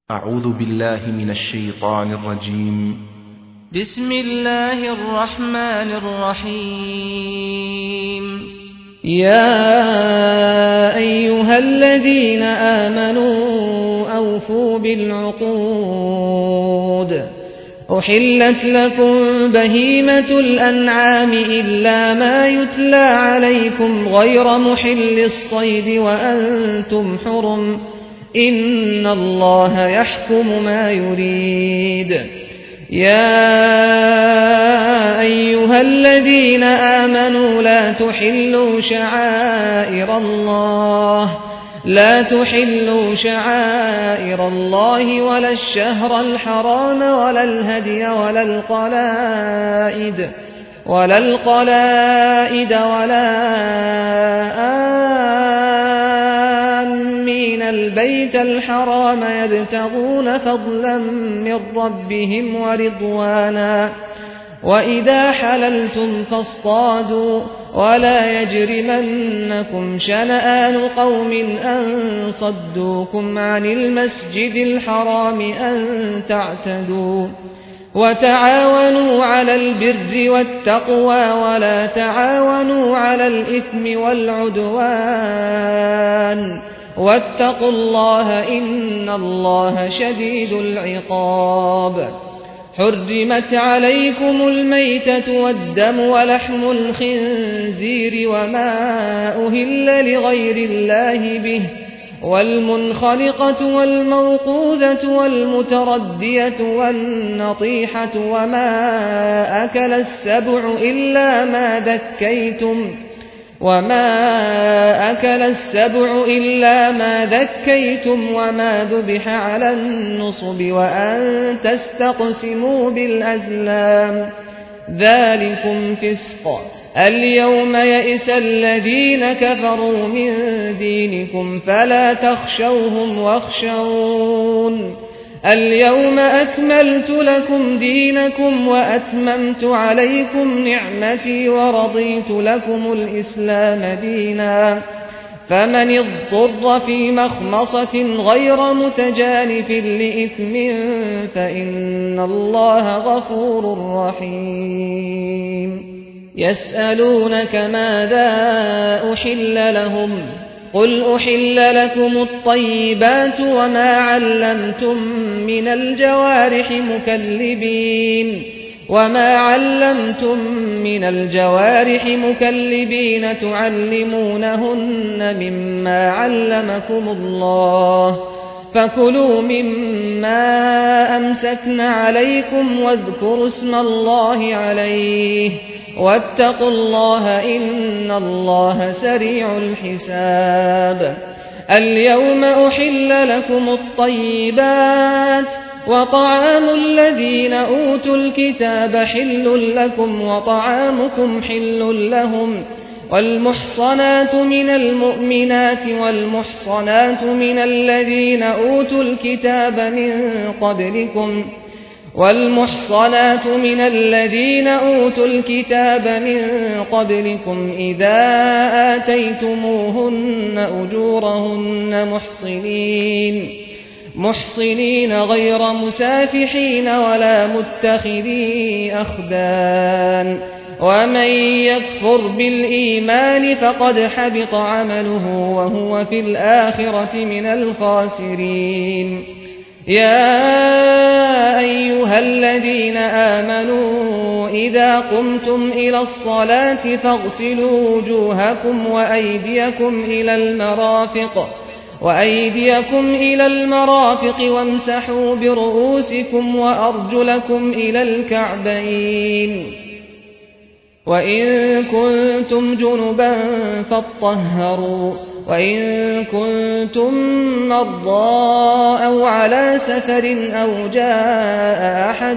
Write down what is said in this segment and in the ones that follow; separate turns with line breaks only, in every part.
أعوذ بالله من الشيطان الرجيم.
بسم الله الرحمن الرحيم.
يا أيها الذين آمنوا أوفوا بالعقود. أحلت لكم بهيمة الأنعام إلا ما يتلى عليكم غير محل الصيد وأنتم حرم، إن الله يحكم ما يريد. يا أيها الذين آمنوا لا تحلوا شعائر الله ولا الشهر الحرام ولا الهدي ولا القلائد ولا آمين البيت الحرام يبتغون فضلا من ربهم ورضوانا، وإذا حللتم فاصطادوا، ولا يجرمنكم شنآن قوم أن صدوكم عن المسجد الحرام أن تعتدوا. وتعاونوا على البر والتقوى ولا تعاونوا على الإثم والعدوان، واتقوا الله إن الله شديد العقاب. حرمت عليكم الميتة والدم ولحم الخنزير وما أهل لغير الله به، والمنخلقة والموقوذة والمتردية والنطيحة وما أكل السبع إلا ما ذكيتم وما ذبح على النصب وأن تستقسموا بالأزلام، ذلكم فسق. اليوم يئس الذين كفروا من دينكم فلا تخشوهم واخشون. اليوم أكملت لكم دينكم وأتممت عليكم نعمتي ورضيت لكم الإسلام دينا، فمن اضطر في مخمصة غير متجانف لإثم فإن الله غفور رحيم. يسألونك ماذا أحل لهم، قل أحل لكم الطيبات وما علمتم من الجوارح مكلبين تعلمونهن مما علمكم الله، فكلوا مما أمسكن عليكم واذكروا اسم الله عليه، واتقوا الله إن الله سريع الحساب. اليوم أحل لكم الطيبات، وطعام الذين أوتوا الكتاب حل لكم وطعامكم حل لهم، والمحصنات من المؤمنات والمحصنات من الذين أوتوا الكتاب من قبلكم إذا آتيتموهن أجورهن محصنين غير مسافحين ولا متخذي أخدان، ومن يكفر بالإيمان فقد حبط عمله وهو في الآخرة من الخاسرين. يا أيها الذين آمنوا إذا قمتم إلى الصلاة فاغسلوا وجوهكم وأيديكم إلى المرافق وامسحوا برؤوسكم وأرجلكم إلى الكعبين، وإن كنتم جنبا فاطهروا، وإن كنتم مرضى أو على سفر أو جاء أحد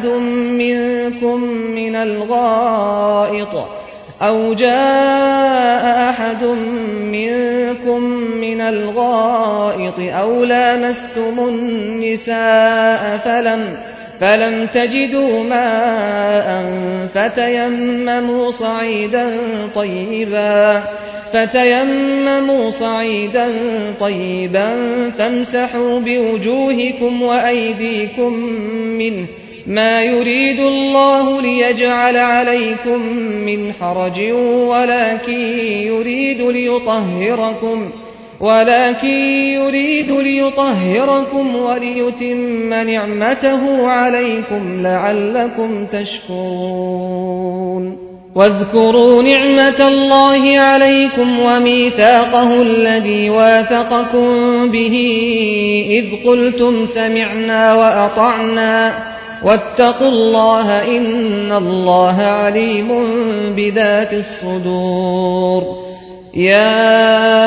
منكم من الغائط أو لامستم النساء فلم تجدوا ماء فتيمموا صعيدا طيبا فتيمموا صعيدا طيبا فامسحوا بوجوهكم وأيديكم منه ما يريد الله ليجعل عليكم من حرج ولكن يريد ليطهركم وليتم نعمته عليكم لعلكم تشكرون واذكروا نعمة الله عليكم وميثاقه الذي واثقكم به إذ قلتم سمعنا وأطعنا واتقوا الله إن الله عليم بذات الصدور يا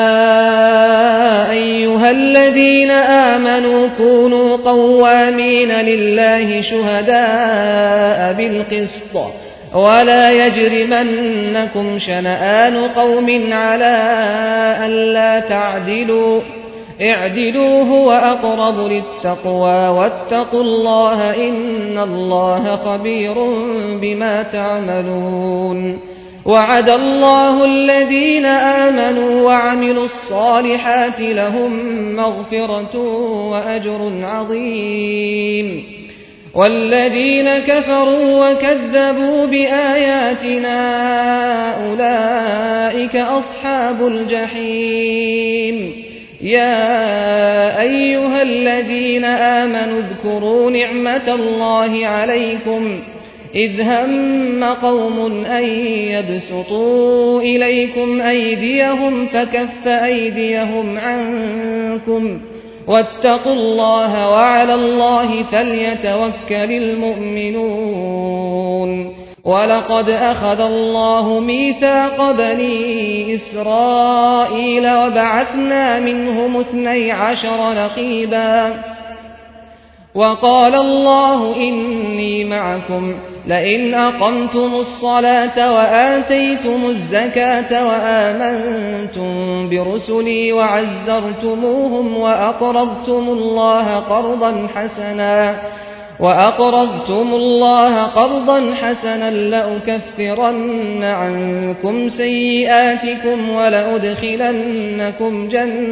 أيها الذين آمنوا كونوا قوامين لله شهداء بالقسط ولا يجرمنكم شنآن قوم على ألا تعدلوا اعدلوا هو أقرب للتقوى واتقوا الله إن الله خبير بما تعملون وعد الله الذين آمنوا وعملوا الصالحات لهم مغفرة وأجر عظيم والذين كفروا وكذبوا بآياتنا أولئك أصحاب الجحيم يا أيها الذين آمنوا اذكروا نعمة الله عليكم إذ هم قوم أن يبسطوا إليكم أيديهم فكف أيديهم عنكم واتقوا الله وعلى الله فليتوكل المؤمنون ولقد أخذ الله ميثاق بني إسرائيل وبعثنا منهم 12 نقيبا وقال الله إني معكم لئن أقمتم الصلاة وآتيتم الزكاة وآمنتم برسلي وعزرتموهم وأقرضتم الله قرضا حسنا لأكفرن عنكم سيئاتكم ولأدخلنكم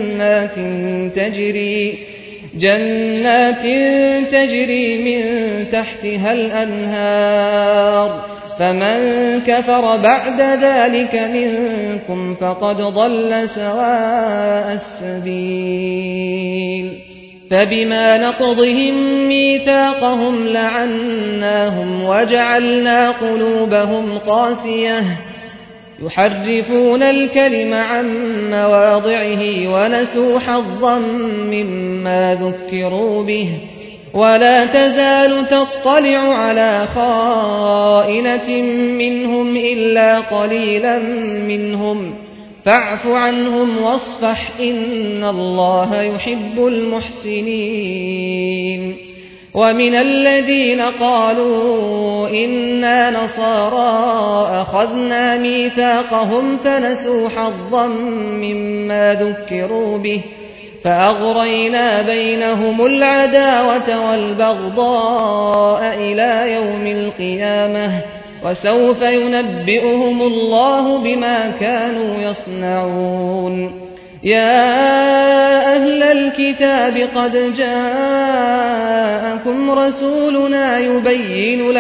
جنات تجري من تحتها الأنهار فمن كفر بعد ذلك منكم فقد ضل سواء السبيل فبما نقضهم ميثاقهم لعناهم وجعلنا قلوبهم قاسية يحرفون الكلم عن مواضعه ونسوا حظا مما ذكروا به ولا تزال تطلع على خائنة منهم إلا قليلا منهم فاعف عنهم واصفح إن الله يحب المحسنين ومن الذين قالوا إنا نصارى أخذنا ميثاقهم فنسوا حظا مما ذكروا به فأغرينا بينهم العداوة والبغضاء إلى يوم القيامة وسوف ينبئهم الله بما كانوا يصنعون يا أهل الكتاب قد جاءكم رسولنا يبين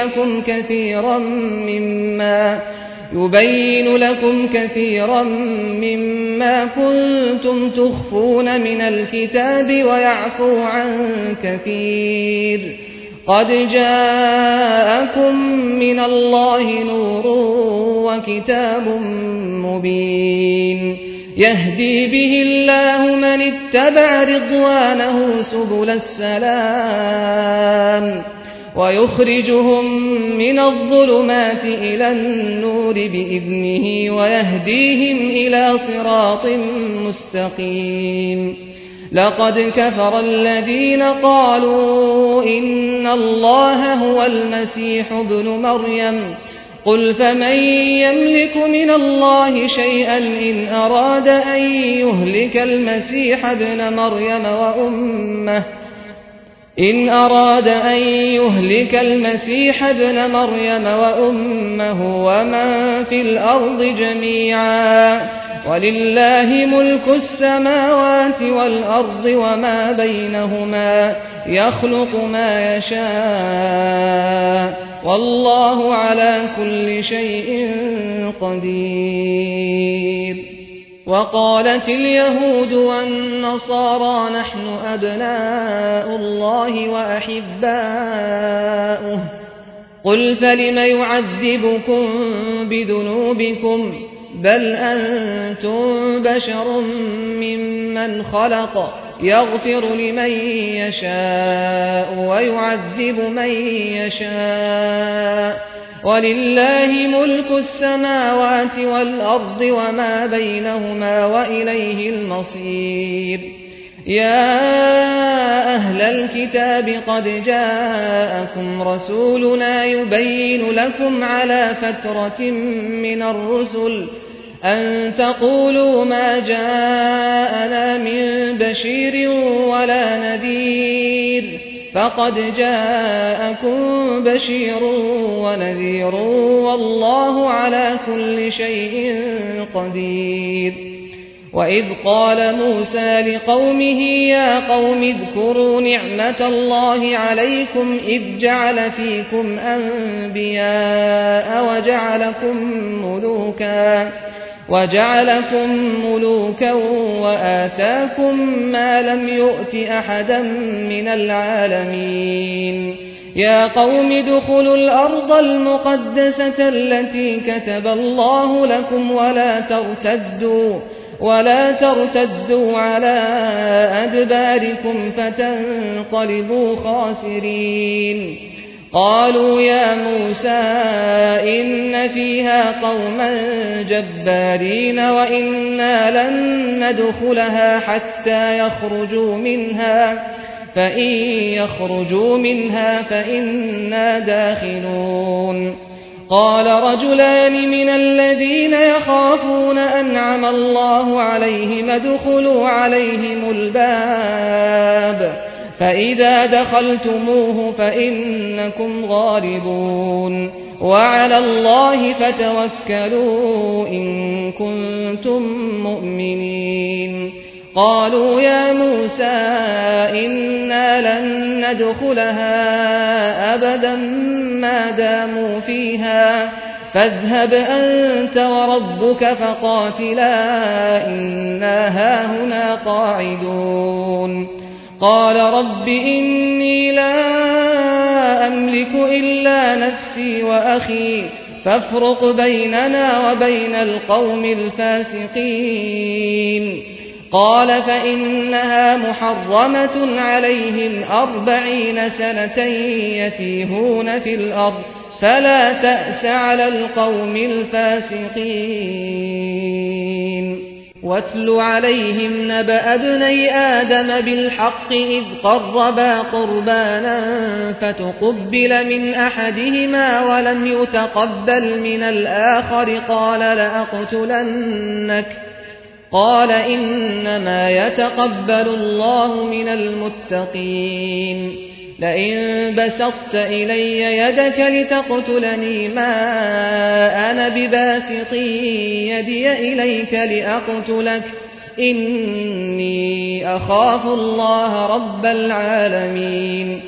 لكم كثيرا مما كنتم تخفون من الكتاب ويعفو عن كثير قد جاءكم من الله نور وكتاب مبين يهدي به الله من اتبع رضوانه سبل السلام ويخرجهم من الظلمات إلى النور بإذنه ويهديهم إلى صراط مستقيم لقد كفر الذين قالوا إن الله هو المسيح ابن مريم قل فمن يملك من الله شيئا إن أراد أن يهلك المسيح ابن مريم وأمه ومن في الأرض جميعا ولله ملك السماوات والأرض وما بينهما يخلق ما يشاء والله على كل شيء قدير. وقالت اليهود والنصارى نحن أبناء الله وأحباؤه قل فلم يعذبكم بذنوبكم بل أنتم بشر ممن خلق يغفر لمن يشاء ويعذب من يشاء ولله ملك السماوات والأرض وما بينهما وإليه المصير. يا أهل الكتاب قد جاءكم رسولنا يبين لكم على فترة من الرسل أن تقولوا ما جاءنا من بشير ولا نذير فقد جاءكم بشير ونذير والله على كل شيء قدير. وإذ قال موسى لقومه يا قوم اذكروا نعمة الله عليكم إذ جعل فيكم أنبياء وجعلكم ملوكا وآتاكم ما لم يؤت أحدا من العالمين. يا قوم ادخلوا الأرض المقدسة التي كتب الله لكم ولا ترتدوا على أدباركم فتنقلبوا خاسرين. قالوا يا موسى إن فيها قوما جبارين وإنا لن ندخلها حتى يخرجوا منها فإن يخرجوا منها فإنا داخلون. قال رجلان من الذين يخافون أنعم الله عليهم ادخلوا عليهم الباب فإذا دخلتموه فإنكم غالبون وعلى الله فتوكلوا إن كنتم مؤمنين. قالوا يا موسى إنا لن ندخلها أبدا ما داموا فيها فاذهب أنت وربك فقاتلا إنا هاهنا قاعدون. قال رب إني لا أملك إلا نفسي وأخي فافرق بيننا وبين القوم الفاسقين. قال فإنها محرمة عليهم 40 سنة يتيهون في الأرض فلا تأس على القوم الفاسقين. واتل عليهم نبأ ابني آدم بالحق إذ قربا قربانا فتقبل من أحدهما ولم يتقبل من الآخر قال لأقتلنك قال إنما يتقبل الله من المتقين. لئن بسطت إلي يدك لتقتلني ما أنا بباسط يدي إليك لأقتلك إني أخاف الله رب العالمين.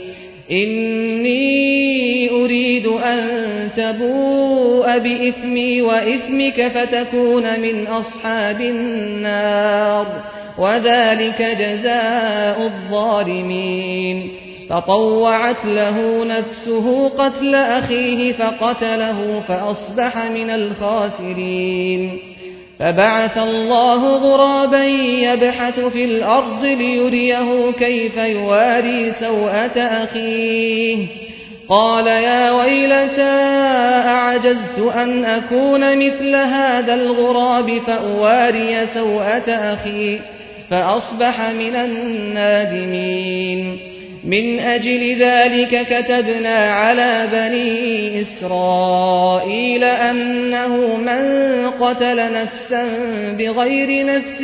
إني أريد أن تبوء بإثمي وإثمك فتكون من أصحاب النار وذلك جزاء الظالمين. فطوعت له نفسه قتل أخيه فقتله فأصبح من الخاسرين. فبعث الله غرابا يبحث في الأرض ليريه كيف يواري سوءة أخيه قال يا ويلتى أعجزت أن أكون مثل هذا الغراب فأواري سوءة أخي فأصبح من النادمين. من أجل ذلك كتبنا على بني إسرائيل أنه من قتل نفسا بغير نفس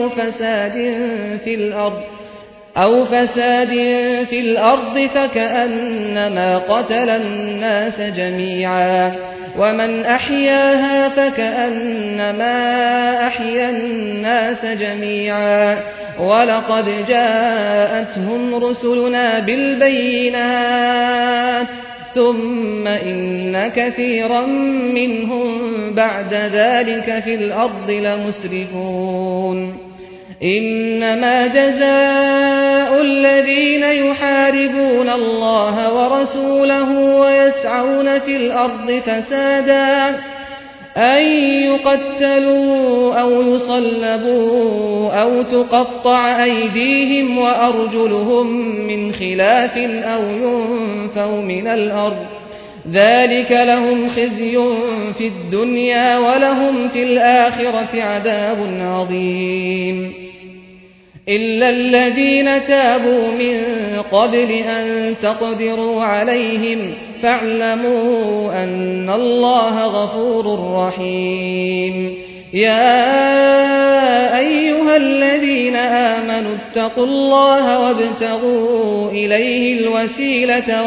أو فساد في الأرض فكأنما قتل الناس جميعا ومن أحياها فكأنما أحيا الناس جميعا ولقد جاءتهم رسلنا بالبينات ثم إن كثيرا منهم بعد ذلك في الأرض لمسرفون إنما جزاء الذين يحاربون الله ورسوله ويسعون في الأرض فسادا أن يقتلوا أو يصلبوا أو تقطع أيديهم وأرجلهم من خلاف أو ينفوا من الأرض ذلك لهم خزي في الدنيا ولهم في الآخرة عذاب عظيم إلا الذين تابوا من قبل أن تقدروا عليهم فاعلموا أن الله غفور رحيم يا أيها الذين آمنوا اتقوا الله وابتغوا إليه الوسيلة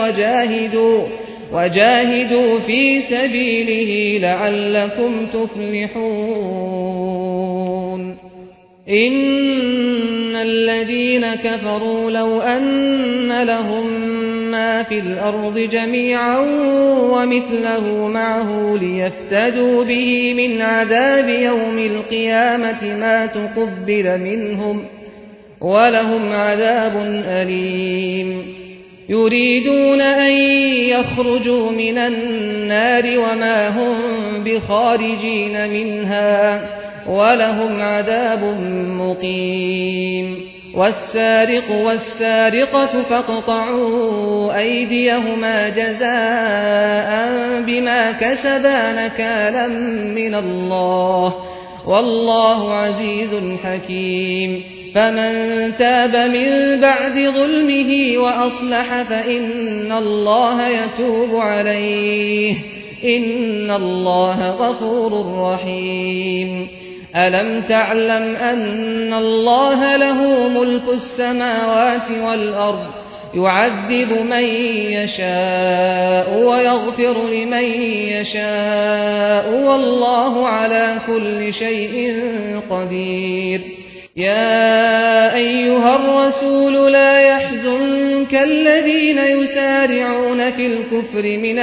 وجاهدوا في سبيله لعلكم تفلحون إن الذين كفروا لو أن لهم ما في الأرض جميعا ومثله معه ليفتدوا به من عذاب يوم القيامة ما تقبل منهم ولهم عذاب أليم يريدون أن يخرجوا من النار وما هم بخارجين منها ولهم عذاب مقيم والسارق والسارقة فاقطعوا أيديهما جزاء بما كسبا نكالا من الله والله عزيز حكيم فمن تاب من بعد ظلمه وأصلح فإن الله يتوب عليه إن الله غفور رحيم ألم تعلم أن الله له ملك السماوات والأرض يعذب من يشاء ويغفر لمن يشاء والله على كل شيء قدير يا أيها الرسول لا يحزنك الذين يسارعون في الكفر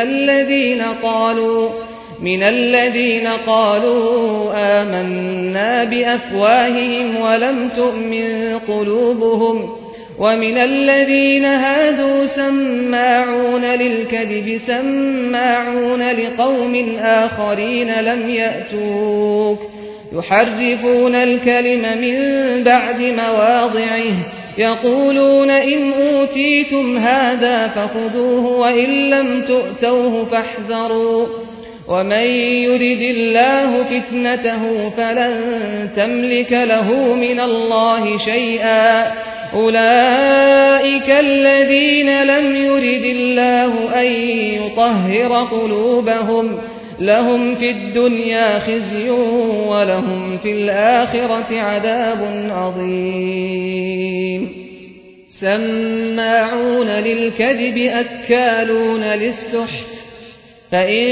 من الذين قالوا آمنا بأفواههم ولم تؤمن قلوبهم ومن الذين هادوا سماعون للكذب سماعون لقوم آخرين لم يأتوك يحرفون الكلم من بعد مواضعه يقولون إن أوتيتم هذا فخذوه وإن لم تؤتوه فاحذروا ومن يرد الله فتنته فلن تملك له من الله شيئا أولئك الذين لم يرد الله أن يطهر قلوبهم لهم في الدنيا خزي ولهم في الآخرة عذاب عظيم سماعون للكذب أكالون للسحت فإن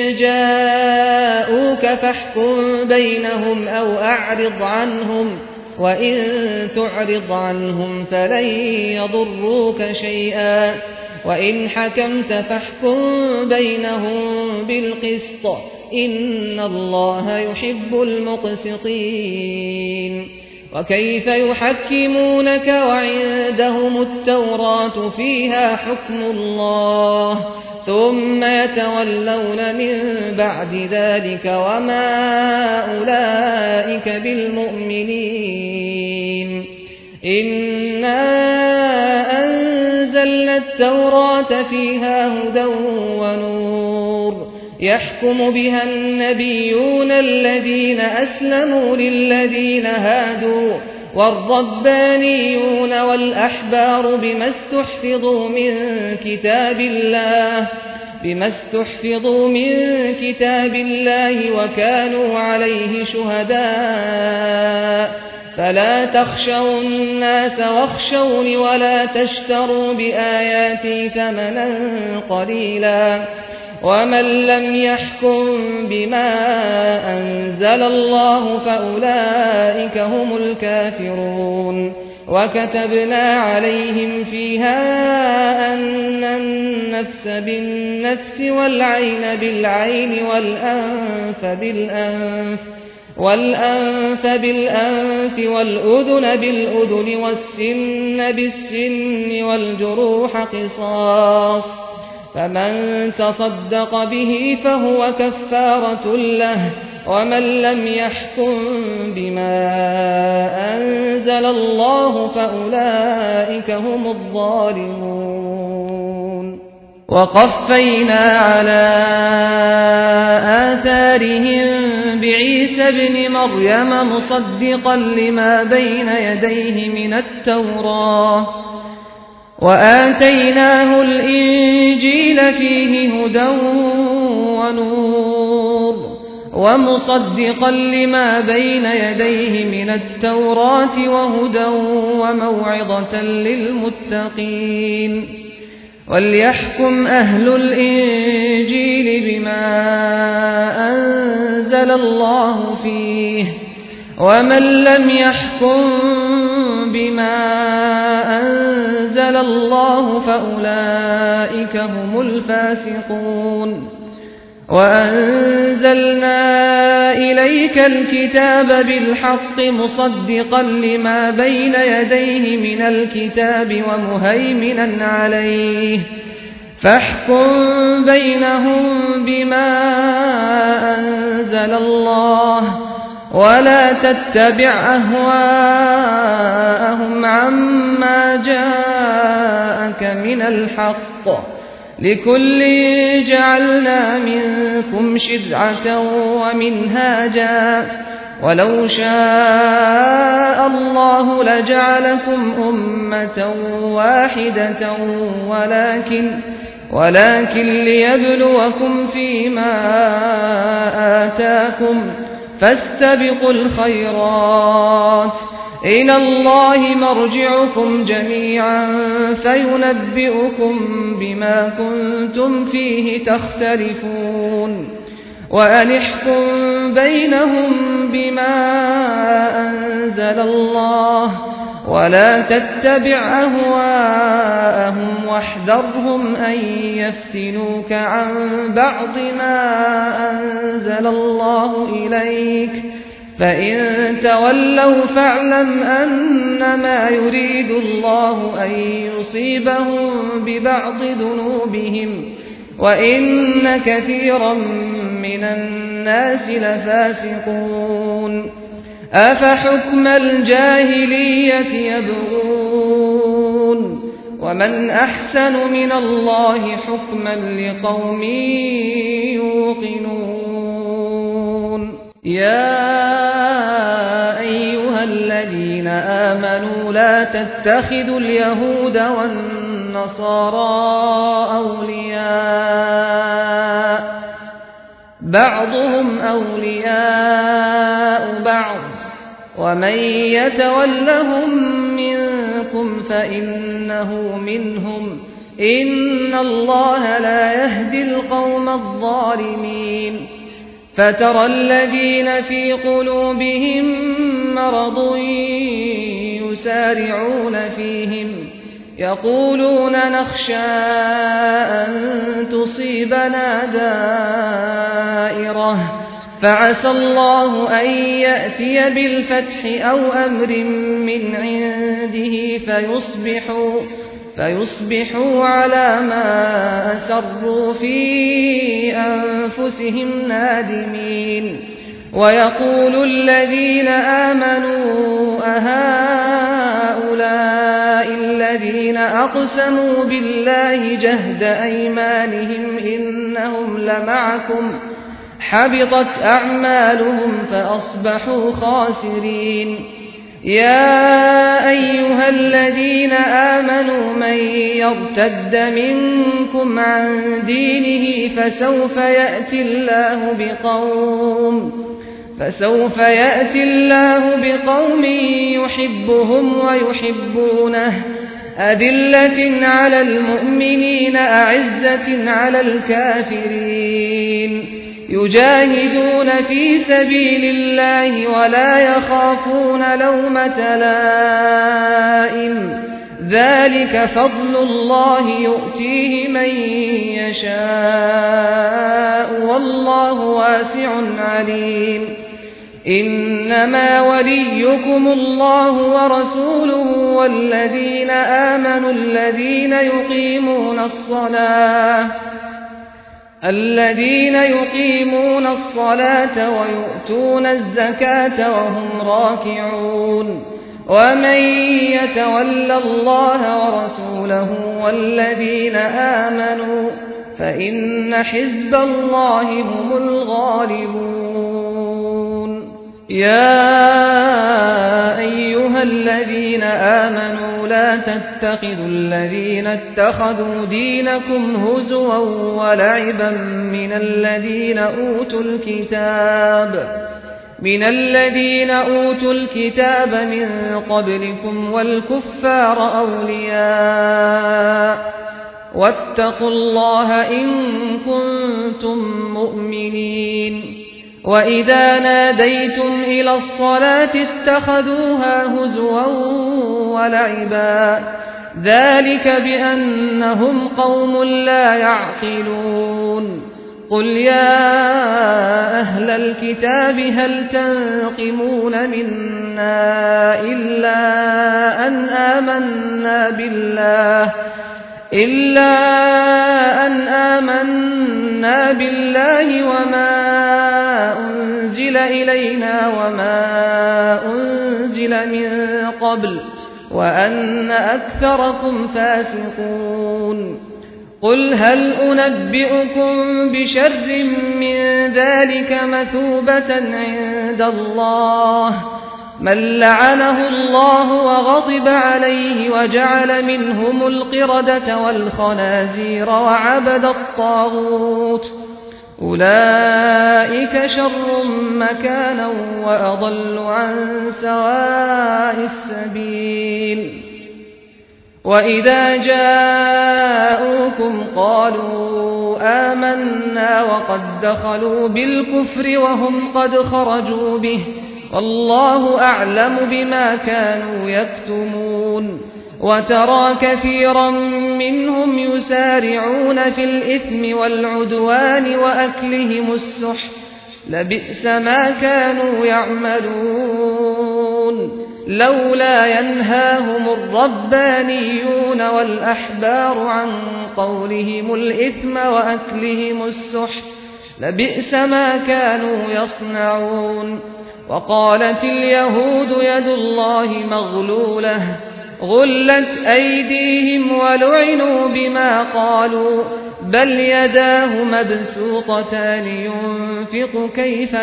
جاءوك فاحكم بينهم أو أعرض عنهم وإن تعرض عنهم فلن يضروك شيئا وإن حكمت فاحكم بينهم بالقسط إن الله يحب المقسطين وكيف يحكمونك وعندهم التوراة فيها حكم الله ثم يتولون من بعد ذلك وما أولئك بالمؤمنين إنا أنزلنا التوراة فيها هدى ونور يحكم بها النبيون الذين أسلموا للذين هادوا والربانيون والأحبار بما استحفظوا من كتاب الله وكانوا عليه شهداء فلا تخشوا الناس واخشوني ولا تشتروا بآياتي ثمنا قليلا ومن لم يحكم بما أنزل الله فأولئك هم الكافرون وكتبنا عليهم فيها أن النفس بالنفس والعين بالعين والأنف بالأنف والأذن بالأذن والسن بالسن والجروح قصاص فمن تصدق به فهو كفارة له ومن لم يحكم بما أنزل الله فأولئك هم الظالمون وقفينا على آثارهم بعيسى ابن مريم مصدقا لما بين يديه من التوراة وآتيناه الإنجيل فيه هدى ونور ومصدقا لما بين يديه من التوراة وهدى وموعظة للمتقين وليحكم أهل الإنجيل بما أنزل الله فيه ومن لم يحكم بما أنزل الله فأولئك هم الفاسقون وأنزلنا إليك الكتاب بالحق مصدقا لما بين يديه من الكتاب ومهيمنا عليه فاحكم بينهم بما أنزل الله ولا تتبع أهواءهم عما جاءك من الحق لكل جعلنا منكم شرعة ومنهاجا ولو شاء الله لجعلكم أمة واحدة ولكن ليبلوكم فيما آتاكم فاستبقوا الخيرات إلى الله مرجعكم جميعا فينبئكم بما كنتم فيه تختلفون وأنحكم بينهم بما أنزل الله ولا تتبع أهواءهم واحذرهم أن يفتنوك عن بعض ما أنزل الله إليك فإن تولوا فاعلم أنما يريد الله أن يصيبهم ببعض ذنوبهم وإن كثيرا من الناس لفاسقون أفحكم الجاهلية يبغون ومن أحسن من الله حكما لقوم يوقنون يا أيها الذين آمنوا لا تتخذوا اليهود والنصارى أولياء بعضهم أولياء بعض ومن يتولهم منكم فإنه منهم إن الله لا يهدي القوم الظالمين فترى الذين في قلوبهم مرض يسارعون فيهم يقولون نخشى أن تصيبنا دائرة فعسى الله أن يأتي بالفتح أو أمر من عنده فيصبحوا على ما أسروا في أنفسهم نادمين ويقول الذين آمنوا أهؤلاء الذين أقسموا بالله جهد أيمانهم إنهم لمعكم حبطت أعمالهم فأصبحوا خاسرين يا أيها الذين آمنوا من يرتد منكم عن دينه فسوف يأتي الله بقوم يحبهم ويحبونه أذلة على المؤمنين أعزة على الكافرين يجاهدون في سبيل الله ولا يخافون لومة لائم ذلك فضل الله يؤتيه من يشاء والله واسع عليم إنما وليكم الله ورسوله والذين آمنوا الذين يقيمون الصلاة ويؤتون الزكاة وهم راكعون ومن يتول الله ورسوله والذين آمنوا فإن حزب الله هم الغالبون يا أيها الذين آمنوا لا تتخذوا الذين اتخذوا دينكم هزوا ولعبا من الذين أوتوا الكتاب من قبلكم والكفار أولياء واتقوا الله إن كنتم مؤمنين وإذا ناديتم إلى الصلاة اتخذوها هزوا ولعبا ذلك بأنهم قوم لا يعقلون قل يا أهل الكتاب هل تنقمون منا إلا أن آمنا بالله وما أنزل إلينا وما أنزل من قبل وأن أكثركم فاسقون قل هل أنبئكم بشر من ذلك مثوبة عند الله من لعنه الله وغضب عليه وجعل منهم القردة والخنازير وعبد الطاغوت أولئك شر مكانا وأضل عن سواء السبيل وإذا جاءوكم قالوا آمنا وقد دخلوا بالكفر وهم قد خرجوا به والله أعلم بما كانوا يكتمون وترى كثيرا منهم يسارعون في الإثم والعدوان وأكلهم السحت لبئس ما كانوا يعملون لولا ينهاهم الربانيون والأحبار عن قولهم الإثم وأكلهم السحت لبئس ما كانوا يصنعون وقالت اليهود يد الله مغلولة غلت أيديهم ولعنوا بما قالوا بل يداه مبسوطتان ينفق كيف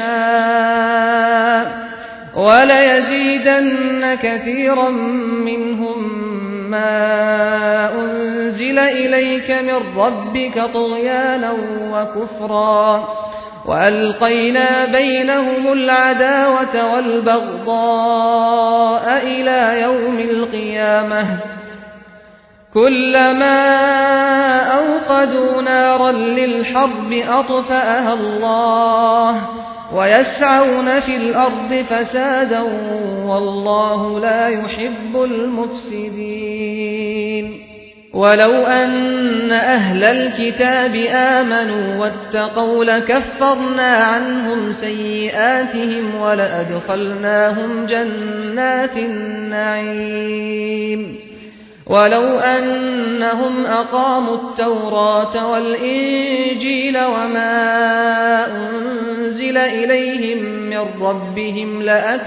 يشاء وليزيدن كثيرا منهم ما أنزل إليك من ربك طغيانا وكفرا وألقينا بينهم العداوة والبغضاء إلى يوم القيامة كلما أوقدوا نارا للحرب أطفأها الله ويسعون في الأرض فسادا والله لا يحب المفسدين ولو أن أهل الكتاب آمنوا واتقوا لكفرنا عنهم سيئاتهم ولأدخلناهم جنات النعيم ولو أنهم أقاموا التوراة والإنجيل وما أنزل إليهم من ربهم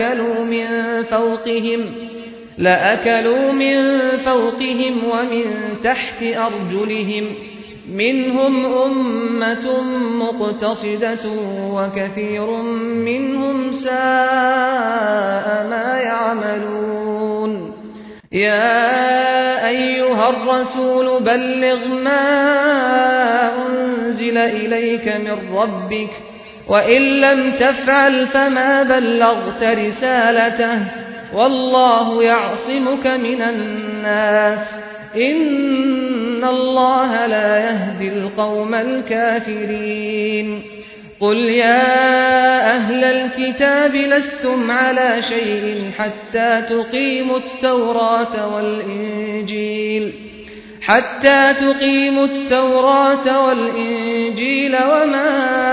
لأكلوا من فوقهم ومن تحت أرجلهم منهم أمة مقتصدة وكثير منهم ساء ما يعملون يا أيها الرسول بلغ ما أنزل إليك من ربك وإن لم تفعل فما بلغت رسالته والله يعصمك من الناس إن الله لا يهدي القوم الكافرين قل يا أهل الكتاب لستم على شيء حتى تقيموا التوراة والإنجيل وما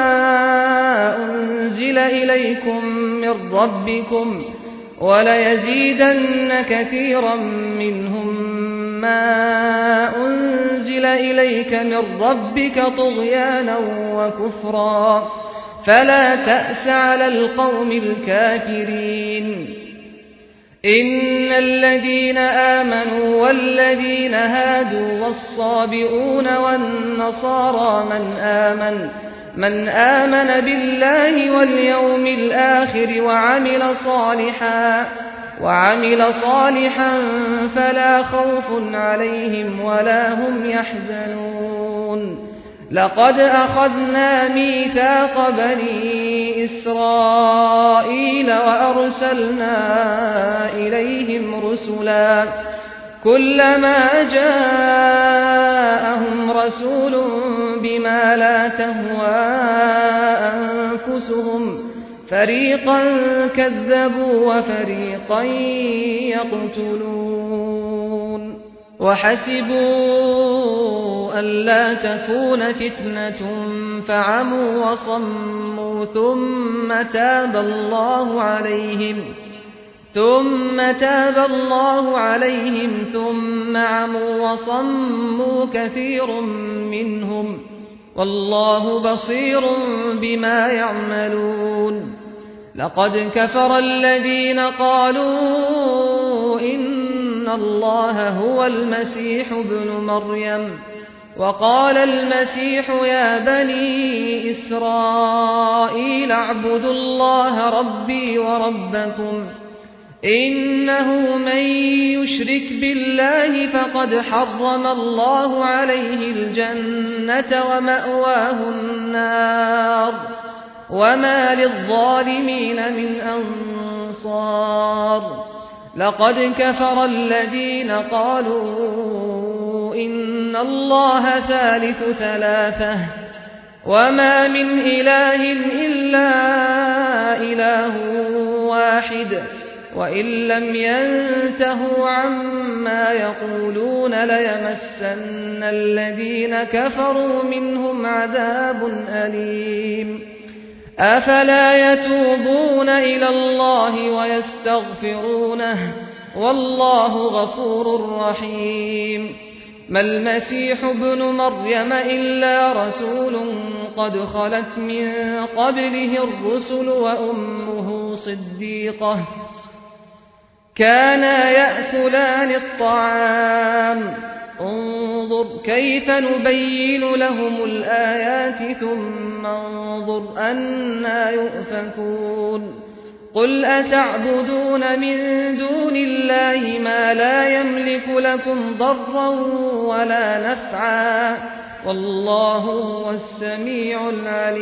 أنزل إليكم من ربكم وليزيدن كثيرا منهم ما أنزل إليك من ربك طغيانا وكفرا فلا تأس على القوم الكافرين إن الذين آمنوا والذين هادوا والصابئون والنصارى من آمن بالله واليوم الآخر وعمل صالحا فلا خوف عليهم ولا هم يحزنون لقد أخذنا ميثاق بني إسرائيل وأرسلنا إليهم رسلا كلما جاءهم رسول بما لا تهوى أنفسهم فريقا كذبوا وفريقا يقتلون وحسبوا ألا تكون فتنة فعموا وصموا ثم تاب الله عليهم ثم عموا وصموا كثير منهم والله بصير بما يعملون لقد كفر الذين قالوا إن الله هو المسيح ابن مريم وقال المسيح يا بني إسرائيل اعبدوا الله ربي وربكم إنه من يشرك بالله فقد حرم الله عليه الجنة ومأواه النار وما للظالمين من أنصار لقد كفر الذين قالوا إن الله ثالث ثلاثة وما من إله إلا إله واحد وإن لم ينتهوا عما يقولون ليمسن الذين كفروا منهم عذاب أليم أفلا يتوبون إلى الله ويستغفرونه والله غفور رحيم ما المسيح ابن مريم إلا رسول قد خلت من قبله الرسل وأمه صديقة كانا يأكلان الطعام انظر كيف نبين لهم الآيات ثم انظر أنى يؤفكون قل أتعبدون من دون الله ما لا يملك لكم ضرا ولا نفعا والله هو السميع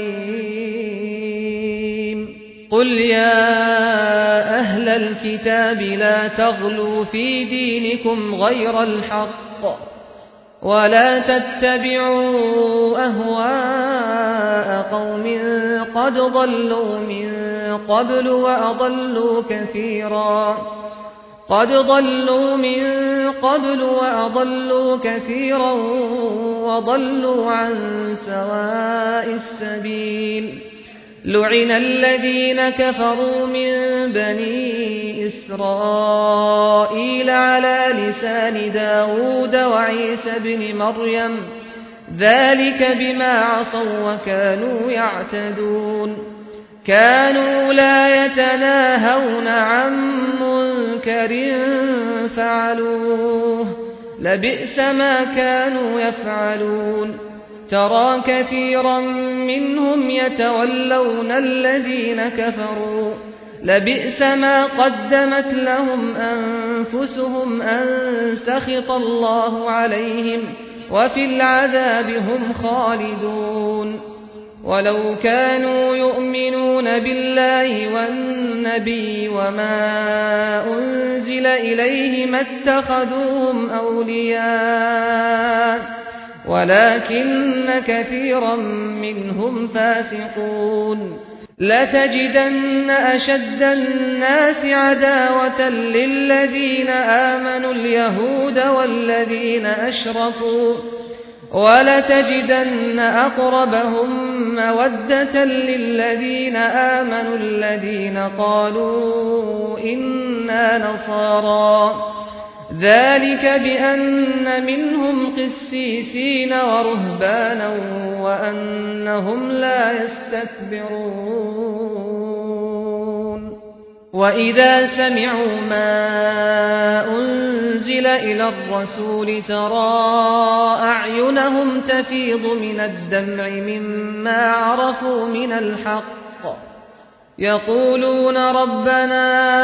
العليم قل يا أهل الكتاب لا تغلوا في دينكم غير الحق ولا تتبعوا أهواء قوم قد ضلوا من قبل وأضلوا كثيرا وضلوا عن سواء السبيل لعن الذين كفروا من بني إسرائيل على لسان داود وعيسى بن مريم ذلك بما عصوا وكانوا يعتدون كانوا لا يتناهون عن منكر فعلوه لبئس ما كانوا يفعلون ترى كثيرا منهم يتولون الذين كفروا لبئس ما قدمت لهم أنفسهم أن سخط الله عليهم وفي العذاب هم خالدون ولو كانوا يؤمنون بالله والنبي وما أنزل إليه ما اتخذوهم أولياء ولكن كثيرا منهم فاسقون لتجدن أشد الناس عداوة للذين آمنوا اليهود والذين أشركوا ولتجدن أقربهم مودة للذين آمنوا الذين قالوا إنا نصارى ذلك بأن منهم قسيسين ورهبانا وأنهم لا يستكبرون وإذا سمعوا ما أنزل إلى الرسول ترى أعينهم تفيض من الدمع مما عرفوا من الحق يقولون ربنا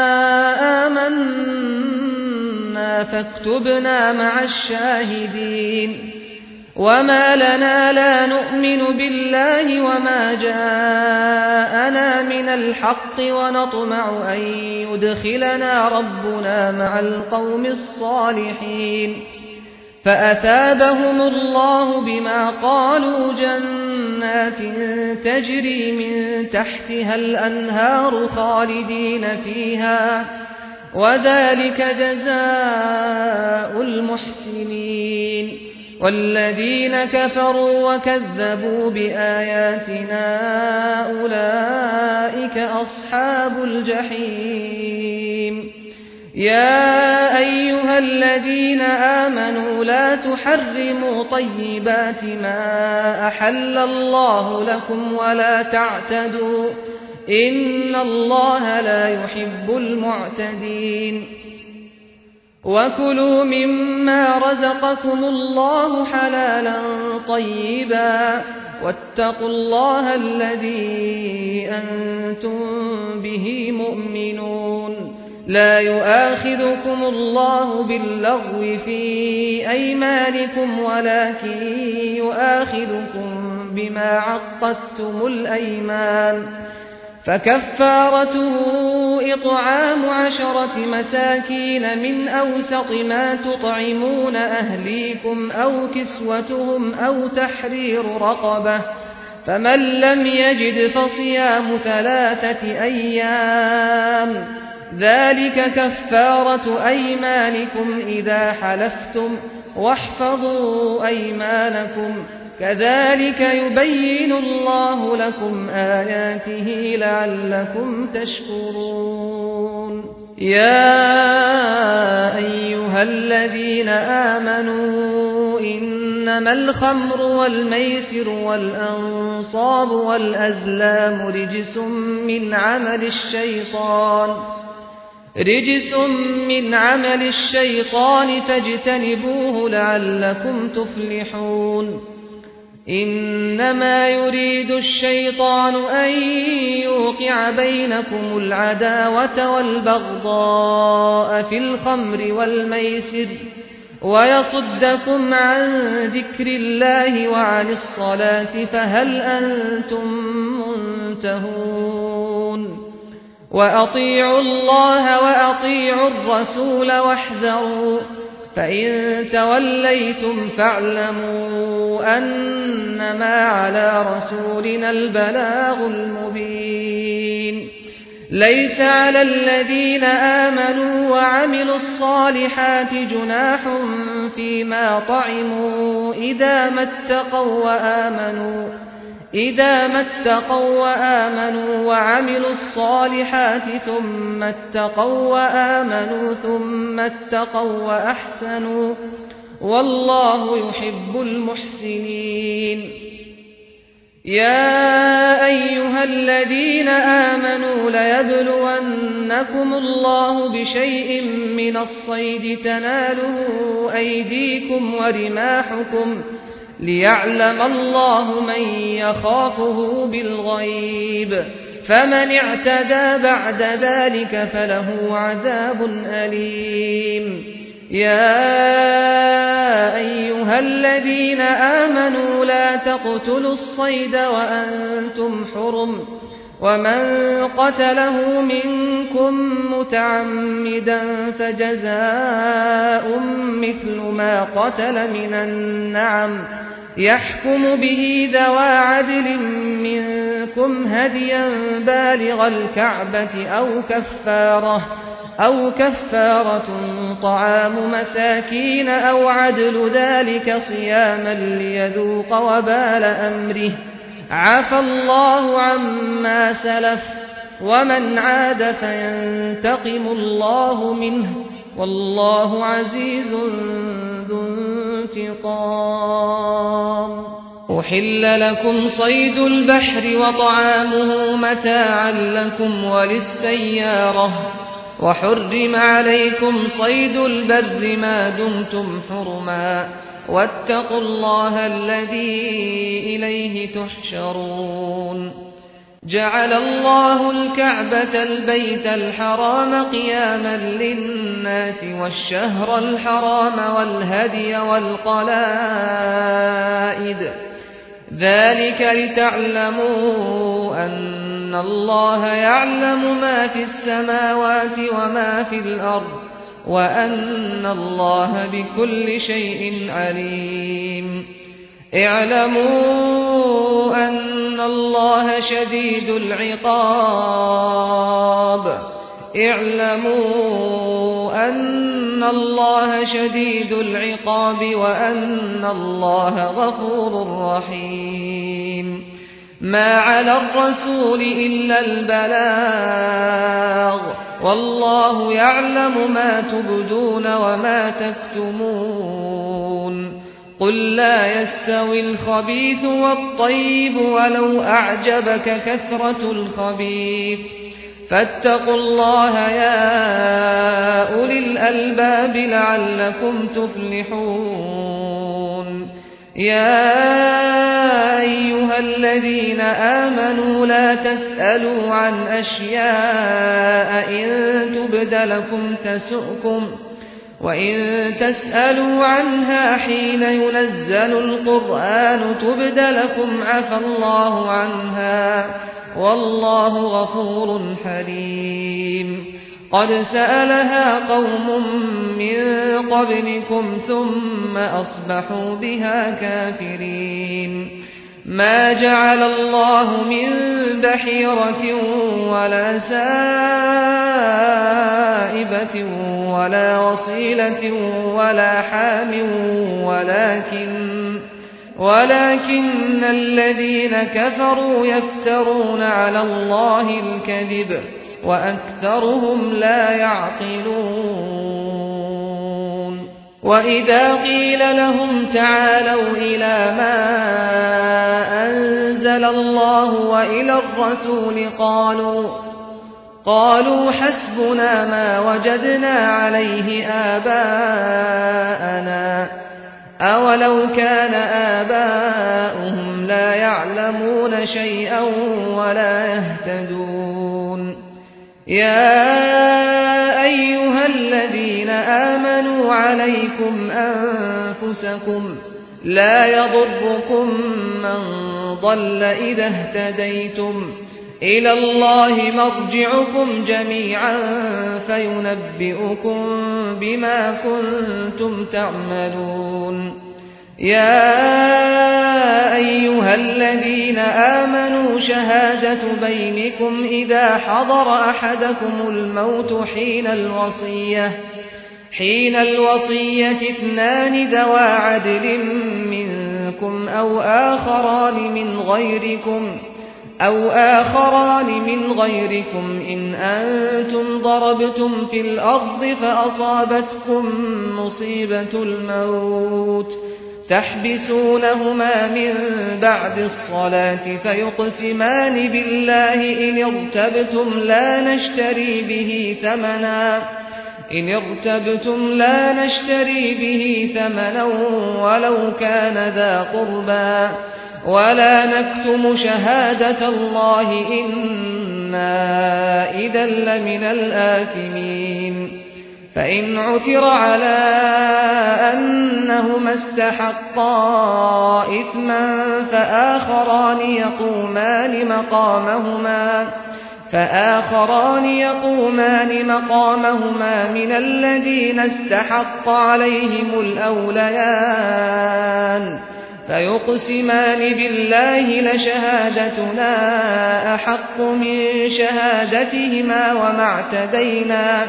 آمنا فاكتبنا مع الشاهدين وما لنا لا نؤمن بالله وما جاءنا من الحق ونطمع أن يدخلنا ربنا مع القوم الصالحين فأثابهم الله بما قالوا جنات تجري من تحتها الأنهار خالدين فيها وذلك جزاء المحسنين والذين كفروا وكذبوا بآياتنا أولئك أصحاب الجحيم يا أيها الذين آمنوا لا تحرموا طيبات ما أحل الله لكم ولا تعتدوا إن الله لا يحب المعتدين وكلوا مما رزقكم الله حلالا طيبا واتقوا الله الذي أنتم به مؤمنون لا يؤاخذكم الله باللغو في أيمانكم ولكن يؤاخذكم بما عقدتم الأيمان فكفارته إطعام 10 مساكين من أوسط ما تطعمون أهليكم أو كسوتهم أو تحرير رقبة فمن لم يجد فصيام 3 أيام ذلك كفارة أيمانكم إذا حلفتم واحفظوا أيمانكم كذلك يبين الله لكم آياته لعلكم تشكرون يا أيها الذين آمنوا إنما الخمر والميسر والأنصاب والأزلام رجس من عمل الشيطان فاجتنبوه لعلكم تفلحون إنما يريد الشيطان أن يوقع بينكم العداوة والبغضاء في الخمر والميسر ويصدكم عن ذكر الله وعن الصلاة فهل أنتم منتهون وأطيعوا الله وأطيعوا الرسول واحذروا فإن توليتم فاعلموا أنما على رسولنا البلاغ المبين ليس على الذين آمنوا وعملوا الصالحات جناح فيما طعموا إذا ما اتقوا وآمنوا وعملوا الصالحات ثم اتقوا وآمنوا ثم اتقوا وأحسنوا والله يحب المحسنين يا أيها الذين آمنوا ليبلونكم الله بشيء من الصيد تناله أيديكم ورماحكم ليعلم الله من يخافه بالغيب فمن اعتدى بعد ذلك فله عذاب أليم يا أيها الذين آمنوا لا تقتلوا الصيد وأنتم حرم ومن قتله منكم متعمدا فجزاء مثل ما قتل من النعم يحكم به ذوى عدل منكم هديا بالغ الكعبة أو كفارة طعام مساكين أو عدل ذلك صياما ليذوق وبال أمره عفى الله عما سلف ومن عاد فينتقم الله منه والله عزيز ذو انتقام. أحل لكم صيد البحر وطعامه متاعا لكم وللسيارة وحرم عليكم صيد البر ما دمتم حرما واتقوا الله الذي إليه تحشرون. جعل الله الكعبة البيت الحرام قياما للناس والشهر الحرام والهدي والقلائد ذلك لتعلموا أن الله يعلم ما في السماوات وما في الأرض وأن الله بكل شيء عليم. اعلموا أن الله شديد العقاب وأن الله غفور رحيم. ما على الرسول إلا البلاغ والله يعلم ما تبدون وما تكتمون. قل لا يستوي الخبيث والطيب ولو أعجبك كثرة الخبيث فاتقوا الله يا أولي الألباب لعلكم تفلحون. يا أيها الذين آمنوا لا تسألوا عن أشياء إن تبد لكم تسؤكم وإن تسألوا عنها حين ينزل القرآن تبد لكم عفى الله عنها والله غفور حليم. قد سألها قوم من قبلكم ثم أصبحوا بها كافرين. ما جعل الله من بحيرة ولا سائبة ولا وصيلة ولا حام ولكن الذين كفروا يفترون على الله الكذب وأكثرهم لا يعقلون. وإذا قيل لهم تعالوا إلى ما أنزل الله وإلى الرسول قالوا حسبنا ما وجدنا عليه آباءنا أولو كان آباؤهم لا يعلمون شيئا ولا يهتدون. يا أيها الذين آمنوا عليكم أنفسكم لا يضركم من ضل إذا اهتديتم إلى الله مرجعكم جميعا فينبئكم بما كنتم تعملون. يا أيها الذين آمنوا شهادة بينكم إذا حضر أحدكم الموت حين الوصية اثنان ذوى عدل منكم أو آخران من غيركم إن أنتم ضربتم في الأرض فأصابتكم مصيبة الموت تحبسونهما من بعد الصلاة فيقسمان بالله إن ارتبتم لا نشتري به ثمنا ولو كان ذا قربى ولا نكتم شهادة الله إنا إذا لمن الآثمين. فإن عثر على أنهما استحقا إثما فآخران يقومان مقامهما من الذين استحق عليهم الأوليان فيقسمان بالله لشهادتنا أحق من شهادتهما وما اعتدينا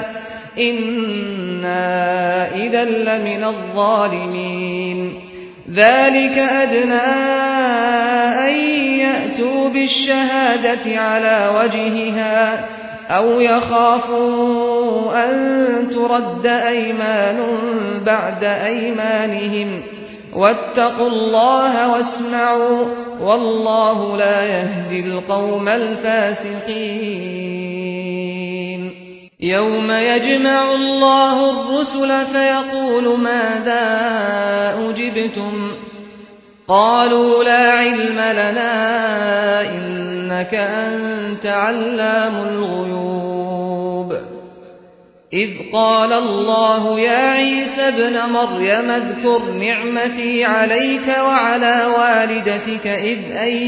إنا إذا لمن الظالمين ذلك أدنى أن يأتوا بالشهادة على وجهها أو يخافوا أن ترد أيمان بعد أيمانهم واتقوا الله واسمعوا والله لا يهدي القوم الفاسقين يوم يجمع الله الرسل فيقول ماذا أجبتم قالوا لا علم لنا إنك أنت علام الغيوب إذ قال الله يا عيسى ابن مريم اذكر نعمتي عليك وعلى والدتك إذ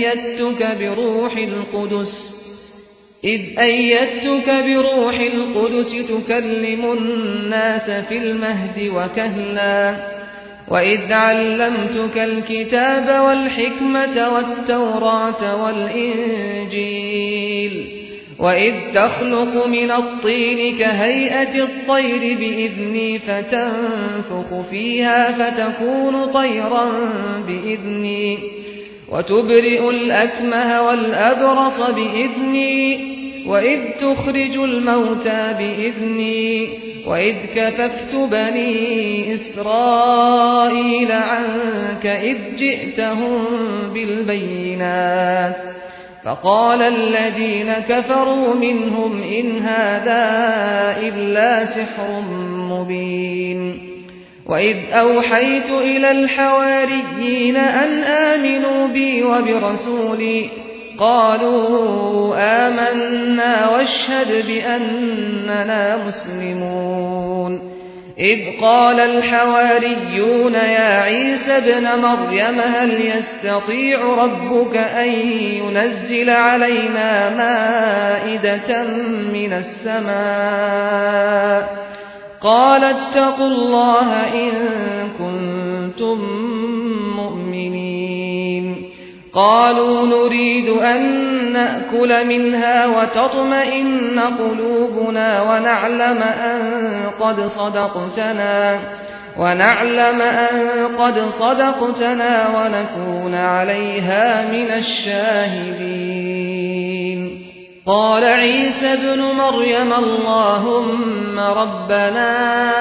أيدتك بروح القدس تكلم الناس في المهد وكهلا وإذ علمتك الكتاب والحكمة والتوراة والإنجيل وإذ تخلق من الطين كهيئة الطير بإذني فتنفخ فيها فتكون طيرا بإذني وتبرئ الأكمه والأبرص بإذني وإذ تخرج الموتى بإذني وإذ كففت بني إسرائيل عنك إذ جئتهم بالبينات فقال الذين كفروا منهم إن هذا إلا سحر مبين وإذ أوحيت إلى الحواريين أن آمنوا بي وبرسولي قالوا آمنا واشهد بأننا مسلمون إذ قال الحواريون يا عيسى ابن مريم هل يستطيع ربك أن ينزل علينا مائدة من السماء قال اتقوا الله إن كنتم مؤمنين قالوا نريد أن نأكل منها وتطمئن قلوبنا ونعلم أن قد صدقتنا ونكون عليها من الشاهدين قال عيسى ابن مريم اللهم ربنا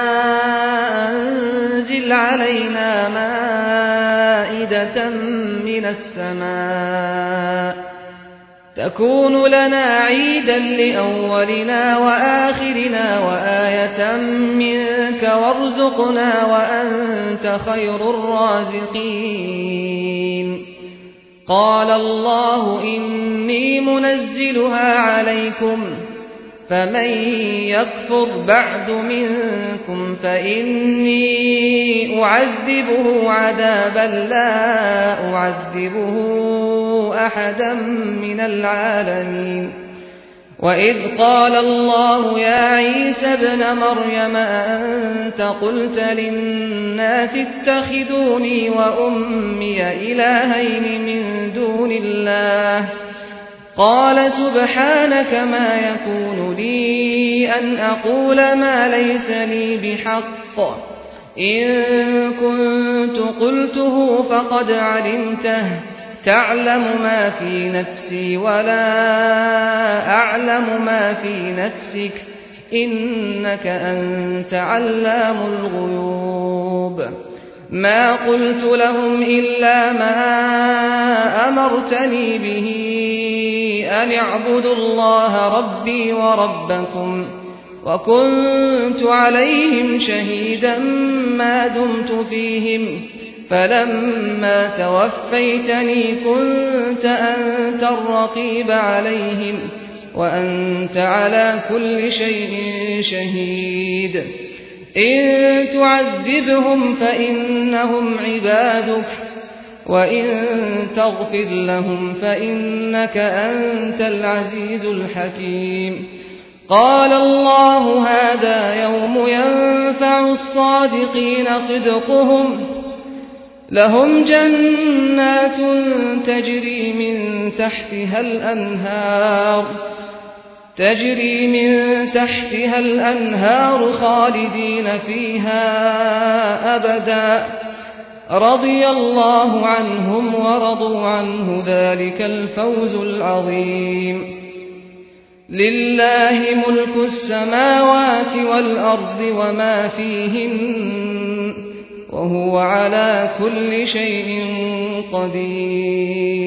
أنزل علينا مائدة من السماء تكون لنا عيدا لأولنا وآخرنا وآية منك وارزقنا وأنت خير الرازقين قال الله إني منزلها عليكم فمن يكفر بعد منكم فإني أعذبه عذابا لا أعذبه أحدا من العالمين وإذ قال الله يا عيسى ابن مريم أأنت قلت للناس اتخذوني وأمي إلهين من دون الله قال سبحانك ما يكون لي أن أقول ما ليس لي بحق إن كنت قلته فقد علمته تعلم ما في نفسي ولا أعلم ما في نفسك إنك أنت علام الغيوب ما قلت لهم إلا ما أمرتني به أن اعبدوا الله ربي وربكم وكنت عليهم شهيدا ما دمت فيهم فلما توفيتني كنت أنت الرقيب عليهم وأنت على كل شيء شهيد إن تعذبهم فإنهم عبادك وإن تغفر لهم فإنك أنت العزيز الحكيم قال الله هذا يوم ينفع الصادقين صدقهم لهم جنات تجري من تحتها الأنهار خالدين فيها أبدا رضي الله عنهم ورضوا عنه ذلك الفوز العظيم لله ملك السماوات والأرض وما فيهن وهو على كل شيء قدير